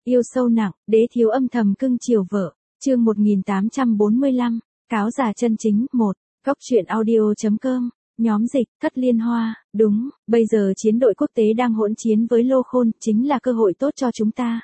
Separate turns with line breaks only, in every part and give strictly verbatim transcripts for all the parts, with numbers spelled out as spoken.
Yêu sâu nặng, đế thiếu âm thầm cưng chiều vợ. Chương một nghìn tám trăm bốn mươi lăm, cáo già chân chính. Một. Góc truyện audio.com. Nhóm dịch, Thất Liên Hoa. Đúng, bây giờ chiến đội quốc tế đang hỗn chiến với Lô Khôn, chính là cơ hội tốt cho chúng ta.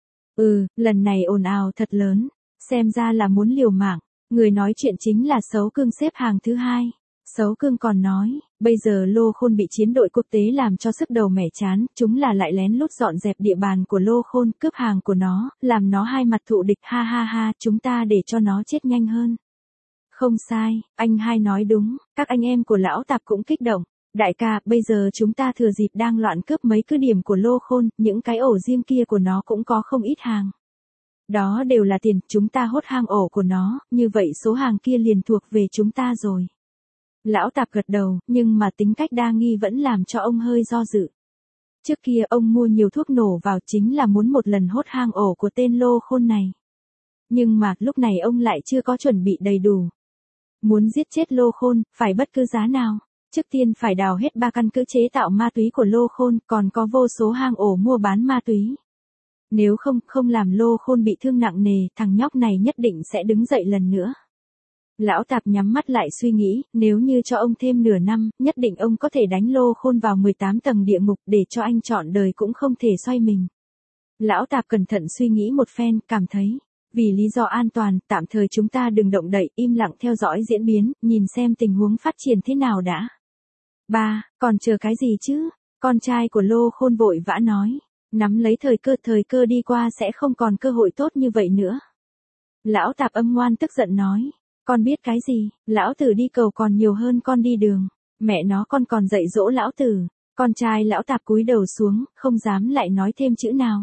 Ừ, lần này ồn ào thật lớn, xem ra là muốn liều mạng. Người nói chuyện chính là Sấu Cương xếp hàng thứ hai. Sấu Cương còn nói, bây giờ Lô Khôn bị chiến đội quốc tế làm cho sức đầu mẻ chán, chúng là lại lén lút dọn dẹp địa bàn của Lô Khôn, cướp hàng của nó, làm nó hai mặt thụ địch, ha ha ha, chúng ta để cho nó chết nhanh hơn. Không sai, anh hai nói đúng, các anh em của lão Tạp cũng kích động. Đại ca, bây giờ chúng ta thừa dịp đang loạn cướp mấy cứ điểm của Lô Khôn, những cái ổ riêng kia của nó cũng có không ít hàng. Đó đều là tiền, chúng ta hốt hang ổ của nó, như vậy số hàng kia liền thuộc về chúng ta rồi. Lão Tạp gật đầu, nhưng mà tính cách đa nghi vẫn làm cho ông hơi do dự. Trước kia ông mua nhiều thuốc nổ vào chính là muốn một lần hốt hang ổ của tên Lô Khôn này. Nhưng mà lúc này ông lại chưa có chuẩn bị đầy đủ. Muốn giết chết Lô Khôn, phải bất cứ giá nào. Trước tiên phải đào hết ba căn cứ chế tạo ma túy của Lô Khôn, còn có vô số hang ổ mua bán ma túy. Nếu không, không làm Lô Khôn bị thương nặng nề, thằng nhóc này nhất định sẽ đứng dậy lần nữa. Lão Tạp nhắm mắt lại suy nghĩ, nếu như cho ông thêm nửa năm, nhất định ông có thể đánh Lô Khôn vào mười tám tầng địa ngục để cho anh trọn đời cũng không thể xoay mình. Lão Tạp cẩn thận suy nghĩ một phen, cảm thấy, vì lý do an toàn, tạm thời chúng ta đừng động đậy, im lặng theo dõi diễn biến, nhìn xem tình huống phát triển thế nào đã. Ba, còn chờ cái gì chứ? Con trai của Lô Khôn vội vã nói, nắm lấy thời cơ, thời cơ đi qua sẽ không còn cơ hội tốt như vậy nữa. Lão Tạp âm ngoan tức giận nói, con biết cái gì, lão tử đi cầu còn nhiều hơn con đi đường, mẹ nó con còn dạy dỗ lão tử. Con trai lão Tạp cúi đầu xuống, không dám lại nói thêm chữ nào.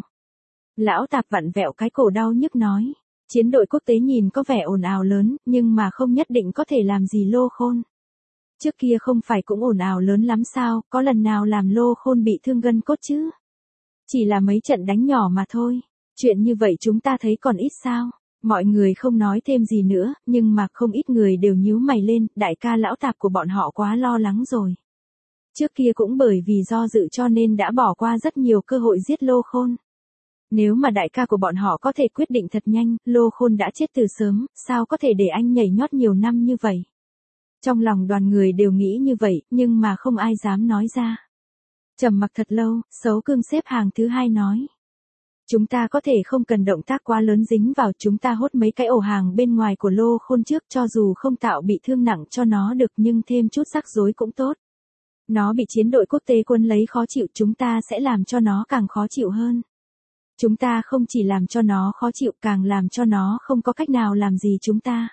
Lão Tạp vặn vẹo cái cổ đau nhức nói, chiến đội quốc tế nhìn có vẻ ồn ào lớn, nhưng mà không nhất định có thể làm gì Lô Khôn. Trước kia không phải cũng ồn ào lớn lắm sao, có lần nào làm Lô Khôn bị thương gân cốt chứ? Chỉ là mấy trận đánh nhỏ mà thôi, chuyện như vậy chúng ta thấy còn ít sao? Mọi người không nói thêm gì nữa, nhưng mà không ít người đều nhíu mày lên, đại ca lão Tạp của bọn họ quá lo lắng rồi. Trước kia cũng bởi vì do dự cho nên đã bỏ qua rất nhiều cơ hội giết Lô Khôn. Nếu mà đại ca của bọn họ có thể quyết định thật nhanh, Lô Khôn đã chết từ sớm, sao có thể để anh nhảy nhót nhiều năm như vậy? Trong lòng đoàn người đều nghĩ như vậy, nhưng mà không ai dám nói ra. Trầm mặc thật lâu, Sấu Cương xếp hàng thứ hai nói. Chúng ta có thể không cần động tác quá lớn dính vào, chúng ta hốt mấy cái ổ hàng bên ngoài của Lô Khôn trước, cho dù không tạo bị thương nặng cho nó được nhưng thêm chút rắc rối cũng tốt. Nó bị chiến đội quốc tế quân lấy khó chịu, chúng ta sẽ làm cho nó càng khó chịu hơn. Chúng ta không chỉ làm cho nó khó chịu, càng làm cho nó không có cách nào làm gì chúng ta.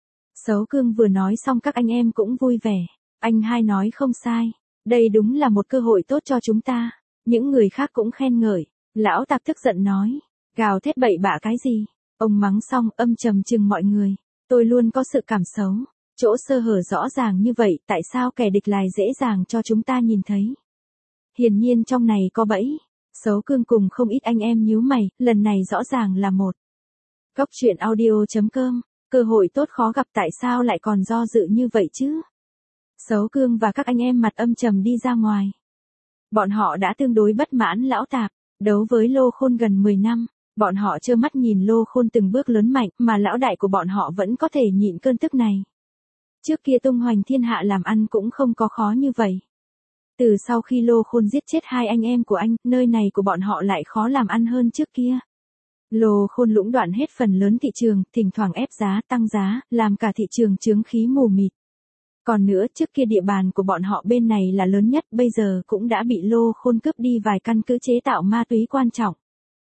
Sấu Cương vừa nói xong các anh em cũng vui vẻ. Anh hai nói không sai. Đây đúng là một cơ hội tốt cho chúng ta. Những người khác cũng khen ngợi. Lão Tạp tức giận nói. Gào thét bậy bạ cái gì? Ông mắng xong âm trầm trừng mọi người. Tôi luôn có sự cảm xấu. Chỗ sơ hở rõ ràng như vậy, tại sao kẻ địch lại dễ dàng cho chúng ta nhìn thấy? Hiển nhiên trong này có bẫy. Sấu Cương cùng không ít anh em nhíu mày, lần này rõ ràng là một. Góc truyện audio.com, cơ hội tốt khó gặp, tại sao lại còn do dự như vậy chứ? Sấu Cương và các anh em mặt âm trầm đi ra ngoài. Bọn họ đã tương đối bất mãn lão Tạp, đấu với Lô Khôn gần mười năm, bọn họ trơ mắt nhìn Lô Khôn từng bước lớn mạnh mà lão đại của bọn họ vẫn có thể nhịn cơn tức này. Trước kia tung hoành thiên hạ làm ăn cũng không có khó như vậy. Từ sau khi Lô Khôn giết chết hai anh em của anh, nơi này của bọn họ lại khó làm ăn hơn trước kia. Lô Khôn lũng đoạn hết phần lớn thị trường, thỉnh thoảng ép giá, tăng giá, làm cả thị trường chướng khí mù mịt. Còn nữa, trước kia địa bàn của bọn họ bên này là lớn nhất, bây giờ cũng đã bị Lô Khôn cướp đi vài căn cứ chế tạo ma túy quan trọng.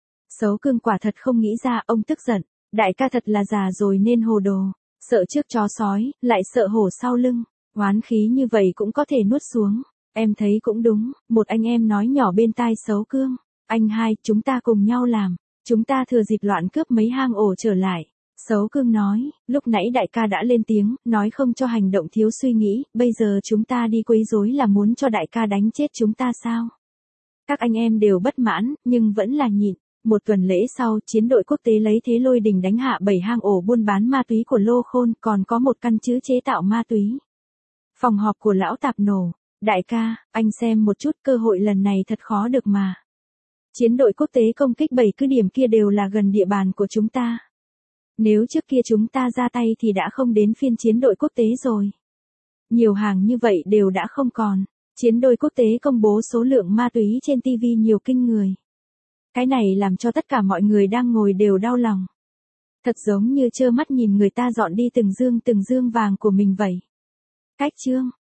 Sấu Cương quả thật không nghĩ ra, ông tức giận, đại ca thật là già rồi nên hồ đồ, sợ trước chó sói, lại sợ hổ sau lưng, oán khí như vậy cũng có thể nuốt xuống. Em thấy cũng đúng, một anh em nói nhỏ bên tai Sấu Cương. Anh hai, chúng ta cùng nhau làm. Chúng ta thừa dịp loạn cướp mấy hang ổ trở lại. Sấu Cương nói, lúc nãy đại ca đã lên tiếng, nói không cho hành động thiếu suy nghĩ, bây giờ chúng ta đi quấy rối là muốn cho đại ca đánh chết chúng ta sao? Các anh em đều bất mãn, nhưng vẫn là nhịn. Một tuần lễ sau, chiến đội quốc tế lấy thế lôi đình đánh hạ bảy hang ổ buôn bán ma túy của Lô Khôn, còn có một căn chứ chế tạo ma túy. Phòng họp của lão Tạp nổ. Đại ca, anh xem một chút, cơ hội lần này thật khó được mà. Chiến đội quốc tế công kích bảy cứ điểm kia đều là gần địa bàn của chúng ta. Nếu trước kia chúng ta ra tay thì đã không đến phiên chiến đội quốc tế rồi. Nhiều hàng như vậy đều đã không còn. Chiến đội quốc tế công bố số lượng ma túy trên ti vi nhiều kinh người. Cái này làm cho tất cả mọi người đang ngồi đều đau lòng. Thật giống như trơ mắt nhìn người ta dọn đi từng dương từng dương vàng của mình vậy. Cách chương